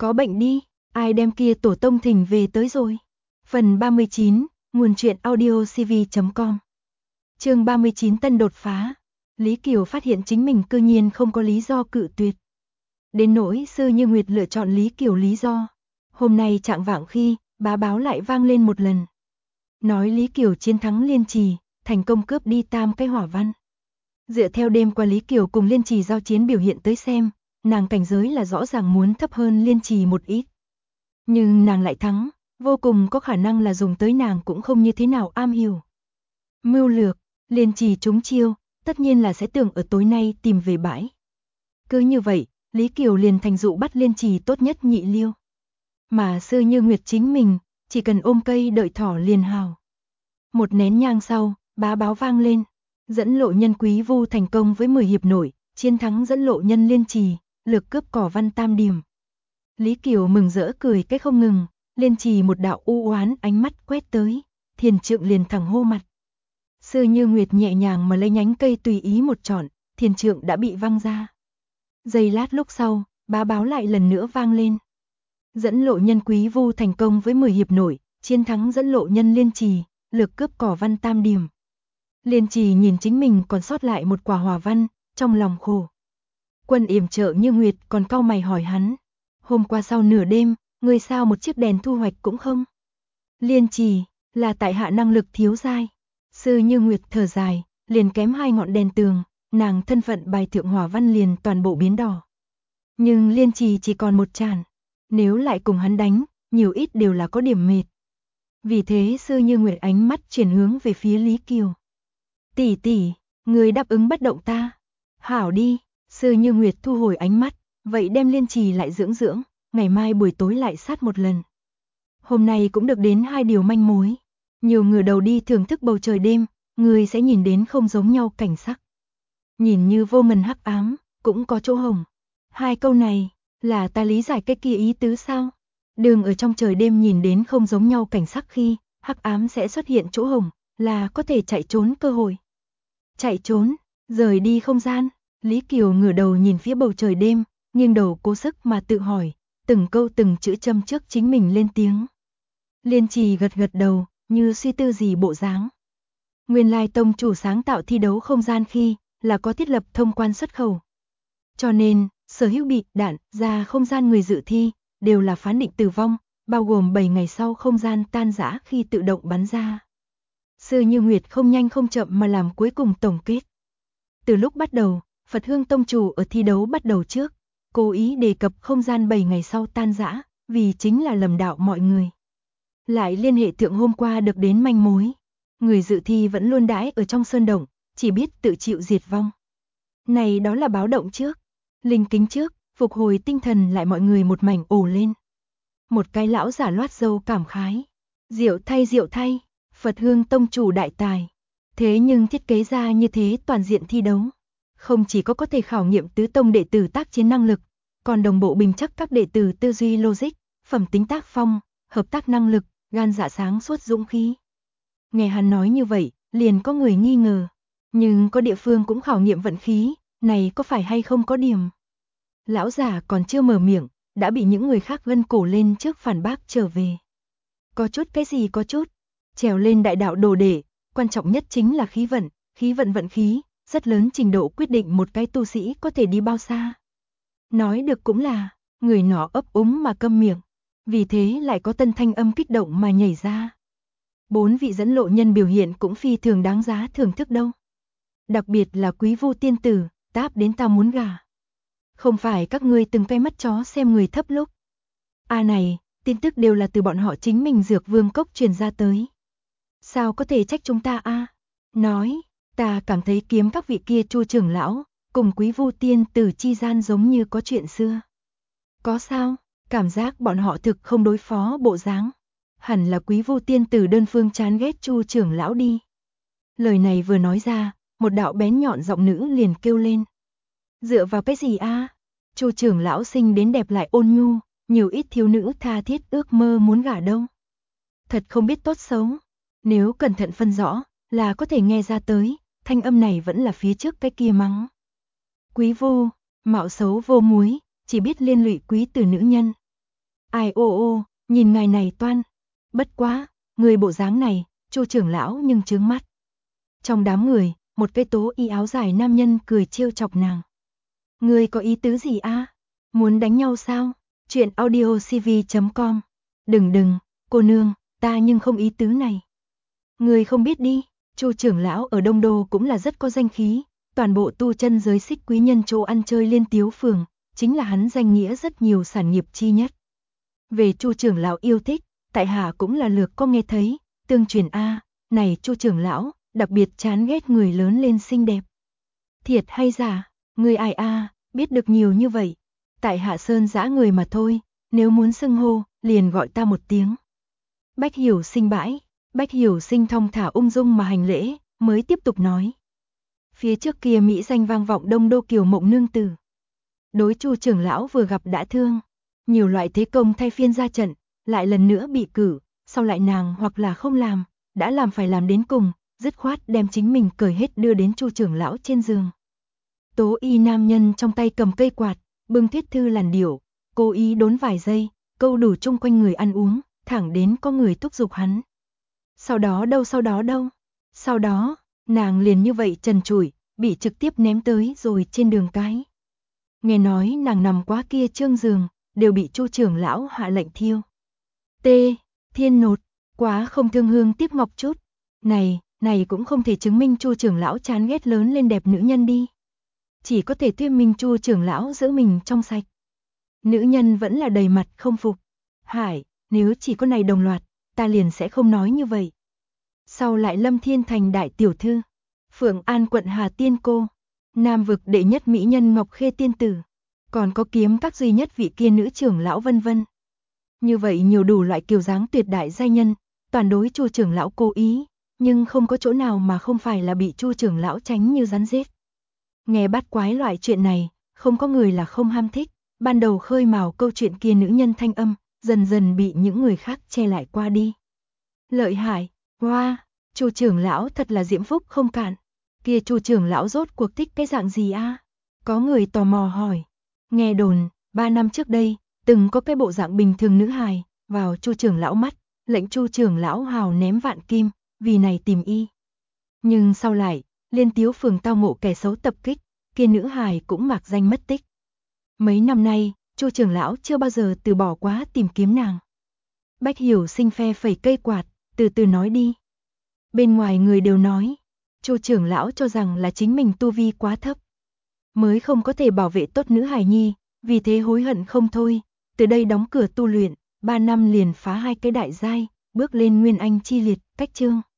Có bệnh đi, ai đem kia tổ tông thỉnh về tới rồi. Phần 39, nguồn truyện audiocv.com. Chương 39 tân đột phá. Lý Kiều phát hiện chính mình cư nhiên không có lý do cự tuyệt. Đến nỗi Sư Như Nguyệt lựa chọn Lý Kiều lý do. Hôm nay trạng vạng khi, bá báo lại vang lên một lần. Nói Lý Kiều chiến thắng Liên Trì, thành công cướp đi 3 cái hỏa văn. Dựa theo đêm qua Lý Kiều cùng Liên Trì giao chiến biểu hiện tới xem, nàng cảnh giới là rõ ràng muốn thấp hơn Liên Trì một ít. Nhưng nàng lại thắng, vô cùng có khả năng là dùng tới nàng cũng không như thế nào am hiểu. Mưu lược, Liên Trì trúng chiêu, tất nhiên là sẽ tưởng ở tối nay tìm về bãi. Cứ như vậy, Lý Kiều liền thành dụ bắt Liên Trì tốt nhất nhị liêu. Mà Sư Như Nguyệt chính mình, chỉ cần ôm cây đợi thỏ liền hào. Một nén nhang sau, bá báo vang lên. Dẫn lộ nhân Quý Vu thành công với 10 hiệp nổi, chiến thắng dẫn lộ nhân Liên Trì, lược cướp cỏ văn 3 điểm. Lý Kiều mừng rỡ cười cái không ngừng, Liên Trì một đạo u oán ánh mắt quét tới, Thiền Trượng liền thẳng hô mặt. Sư Như Nguyệt nhẹ nhàng mà lấy nhánh cây tùy ý một chọn, Thiền Trượng đã bị văng ra. Giây lát lúc sau, bá báo lại lần nữa vang lên. Dẫn lộ nhân Quý Vu thành công với 10 hiệp nổi, chiến thắng dẫn lộ nhân Liên Trì, lược cướp cỏ văn 3 điểm. Liên Trì nhìn chính mình còn sót lại một quả hỏa văn, trong lòng khổ. Quân yểm trợ Như Nguyệt còn cau mày hỏi hắn. Hôm qua sau nửa đêm, người sao một chiếc đèn thu hoạch cũng không? Liên Trì, là tại hạ năng lực thiếu dai. Sư Như Nguyệt thở dài, liền kém 2 ngọn đèn tường, nàng thân phận bài thượng hỏa văn liền toàn bộ biến đỏ. Nhưng Liên Trì chỉ còn một tràn, nếu lại cùng hắn đánh, nhiều ít đều là có điểm mệt. Vì thế Sư Như Nguyệt ánh mắt chuyển hướng về phía Lý Kiều. Tỷ tỷ, người đáp ứng bất động ta. Hảo đi, Sư Như Nguyệt thu hồi ánh mắt, vậy đem Liên Trì lại dưỡng dưỡng, ngày mai buổi tối lại sát một lần. Hôm nay cũng được đến 2 điều manh mối. Nhiều ngửa đầu đi thưởng thức bầu trời đêm, người sẽ nhìn đến không giống nhau cảnh sắc. Nhìn như vô ngần hắc ám, cũng có chỗ hồng. 2 câu này, là ta lý giải cái kia ý tứ sao? Đường ở trong trời đêm nhìn đến không giống nhau cảnh sắc khi, hắc ám sẽ xuất hiện chỗ hồng, là có thể chạy trốn cơ hội. Chạy trốn, rời đi không gian, Lý Kiều ngửa đầu nhìn phía bầu trời đêm, nghiêng đầu cố sức mà tự hỏi, từng câu từng chữ châm trước chính mình lên tiếng. Liên Trì gật gật đầu, như suy tư gì bộ dáng. Nguyên lai tông chủ sáng tạo thi đấu không gian khi, là có thiết lập thông quan xuất khẩu. Cho nên, sở hữu bị đạn ra không gian người dự thi, đều là phán định tử vong, bao gồm 7 ngày sau không gian tan rã khi tự động bắn ra. Sư Như Nguyệt không nhanh không chậm mà làm cuối cùng tổng kết. Từ lúc bắt đầu, Phật Hương Tông chủ ở thi đấu bắt đầu trước, cố ý đề cập không gian 7 ngày sau tan rã, vì chính là lầm đạo mọi người. Lại liên hệ thượng hôm qua được đến manh mối. Người dự thi vẫn luôn đãi ở trong sơn động, chỉ biết tự chịu diệt vong. Này đó là báo động trước. Linh kính trước, phục hồi tinh thần lại mọi người một mảnh ồ lên. Một cái lão giả loát râu cảm khái. Diệu thay, Phật Hương Tông chủ đại tài. Thế nhưng thiết kế ra như thế toàn diện thi đấu. Không chỉ có thể khảo nghiệm tứ tông đệ tử tác chiến năng lực, còn đồng bộ bình chắc các đệ tử tư duy logic, phẩm tính tác phong, hợp tác năng lực, gan dạ sáng suốt dũng khí. Nghe hắn nói như vậy, liền có người nghi ngờ. Nhưng có địa phương cũng khảo nghiệm vận khí, này có phải hay không có điểm. Lão giả còn chưa mở miệng, đã bị những người khác gân cổ lên trước phản bác trở về. Có chút cái gì có chút, trèo lên đại đạo đồ đệ, quan trọng nhất chính là khí vận vận khí, rất lớn trình độ quyết định một cái tu sĩ có thể đi bao xa. Nói được cũng là, người nọ ấp úng mà câm miệng, vì thế lại có tân thanh âm kích động mà nhảy ra. 4 vị dẫn lộ nhân biểu hiện cũng phi thường đáng giá thưởng thức đâu. Đặc biệt là Quý Vu tiên tử, táp đến ta muốn gà. Không phải các ngươi từng cái mắt chó xem người thấp lúc. Này, tin tức đều là từ bọn họ chính mình Dược Vương Cốc truyền ra tới. Sao có thể trách chúng ta Nói, ta cảm thấy kiếm các vị kia Chu trưởng lão, cùng Quý Vu tiên tử chi gian giống như có chuyện xưa. Có sao, cảm giác bọn họ thực không đối phó bộ dáng. Hẳn là Quý Vu tiên tử đơn phương chán ghét Chu trưởng lão đi. Lời này vừa nói ra, một đạo bén nhọn giọng nữ liền kêu lên. Dựa vào cái gì Chu trưởng lão sinh đến đẹp lại ôn nhu, nhiều ít thiếu nữ tha thiết ước mơ muốn gả đâu. Thật không biết tốt xấu. Nếu cẩn thận phân rõ, là có thể nghe ra tới, thanh âm này vẫn là phía trước cái kia mắng. Quý Vu, mạo xấu vô múi, chỉ biết liên lụy quý tử nữ nhân. Ai ô, nhìn ngài này toan. Bất quá, người bộ dáng này, Chu trưởng lão nhưng chướng mắt. Trong đám người, một cái tố y áo dài nam nhân cười trêu chọc nàng. Người có ý tứ gì a? Muốn đánh nhau sao? Chuyện audiocv.com. Đừng, cô nương, ta nhưng không ý tứ này. Người không biết đi, Chu trưởng lão ở Đông Đô cũng là rất có danh khí, toàn bộ tu chân giới xích quý nhân chỗ ăn chơi Liên Tiếu phường, chính là hắn danh nghĩa rất nhiều sản nghiệp chi nhất. Về Chu trưởng lão yêu thích, tại hạ cũng là lược có nghe thấy, tương truyền a, này Chu trưởng lão, đặc biệt chán ghét người lớn lên xinh đẹp. Thiệt hay giả, người ai a, biết được nhiều như vậy. Tại hạ sơn dã người mà thôi, nếu muốn xưng hô, liền gọi ta một tiếng. Bách Hiểu Sinh bãi, Bách Hiểu Sinh thong thả ung dung mà hành lễ, mới tiếp tục nói. Phía trước kia mỹ danh vang vọng Đông Đô Kiều Mộng nương tử. Đối Chu trưởng lão vừa gặp đã thương, nhiều loại thế công thay phiên ra trận, lại lần nữa bị cử, sau lại nàng hoặc là không làm, đã làm phải làm đến cùng, dứt khoát đem chính mình cởi hết đưa đến Chu trưởng lão trên giường. Tố y nam nhân trong tay cầm cây quạt, bưng thuyết thư làn điệu, cố ý đốn vài giây, câu đủ chung quanh người ăn uống, thẳng đến có người thúc giục hắn. Sau đó đâu? Sau đó, nàng liền như vậy trần trụi, bị trực tiếp ném tới rồi trên đường cái. Nghe nói nàng nằm quá kia trương giường, đều bị Chu trưởng lão hạ lệnh thiêu. Thiên nột, quá không thương hương tiếc ngọc chút. Này cũng không thể chứng minh Chu trưởng lão chán ghét lớn lên đẹp nữ nhân đi. Chỉ có thể tuyên minh Chu trưởng lão giữ mình trong sạch. Nữ nhân vẫn là đầy mặt không phục. Hải, nếu chỉ có này đồng loạt, ta liền sẽ không nói như vậy. Sau lại Lâm Thiên Thành đại tiểu thư, Phượng An quận Hà Tiên cô, Nam vực đệ nhất mỹ nhân Ngọc Khê tiên tử, còn có kiếm các duy nhất vị kia nữ trưởng lão vân vân. Như vậy nhiều đủ loại kiều dáng tuyệt đại giai nhân, toàn đối Chu trưởng lão cố ý, nhưng không có chỗ nào mà không phải là bị Chu trưởng lão tránh như rắn rết. Nghe bát quái loại chuyện này, không có người là không ham thích, ban đầu khơi mào câu chuyện kia nữ nhân thanh âm, dần dần bị những người khác che lại qua đi. Lợi hại, hoa, Chu trưởng lão thật là diễm phúc không cạn. Kia Chu trưởng lão rốt cuộc thích cái dạng gì a? Có người tò mò hỏi. Nghe đồn, 3 năm trước đây, từng có cái bộ dạng bình thường nữ hài, vào Chu trưởng lão mắt, lệnh Chu trưởng lão hào ném vạn kim, vì này tìm y. Nhưng sau lại, Liên Tiếu phường tao ngộ kẻ xấu tập kích, kia nữ hài cũng mạc danh mất tích. Mấy năm nay, Chu trưởng lão chưa bao giờ từ bỏ quá tìm kiếm nàng. Bách Hiểu Sinh phe phẩy cây quạt, từ từ nói đi. Bên ngoài người đều nói, Chu trưởng lão cho rằng là chính mình tu vi quá thấp, mới không có thể bảo vệ tốt nữ hài nhi, vì thế hối hận không thôi, từ đây đóng cửa tu luyện, 3 năm liền phá 2 cái đại giai, bước lên nguyên anh chi liệt, cách chương.